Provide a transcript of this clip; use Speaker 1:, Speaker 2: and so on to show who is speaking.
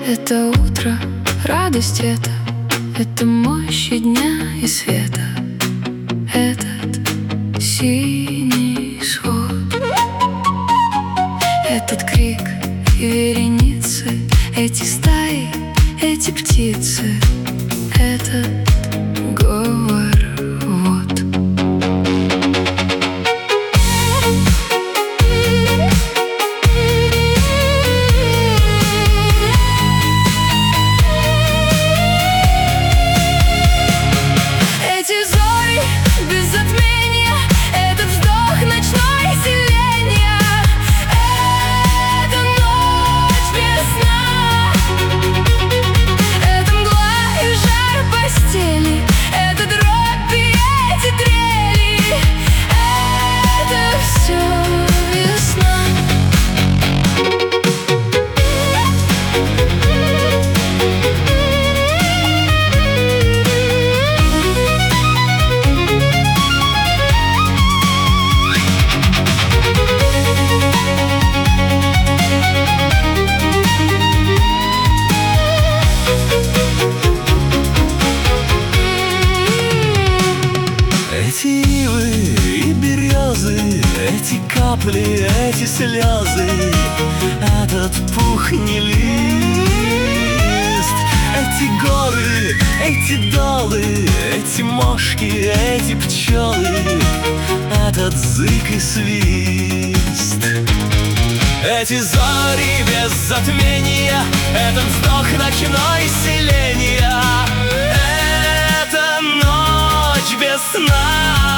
Speaker 1: Это утро, радость это мощь и дня и света, этот синий свод, этот крик и вереницы, эти стаи, эти птицы, этот говор вот. Эти зори без затмения, этот вздох ночной селения, это ночь без сна, это мгла и жар постели, это дробь и эти трели, это все весна.
Speaker 2: Эти ивы и березы, эти капли, эти слезы, этот пух не лист, эти горы, эти долы, эти мошки, эти пчелы, этот зык и свист. Эти зори без затмения, этот вздох ночной селения, это ночь без сна.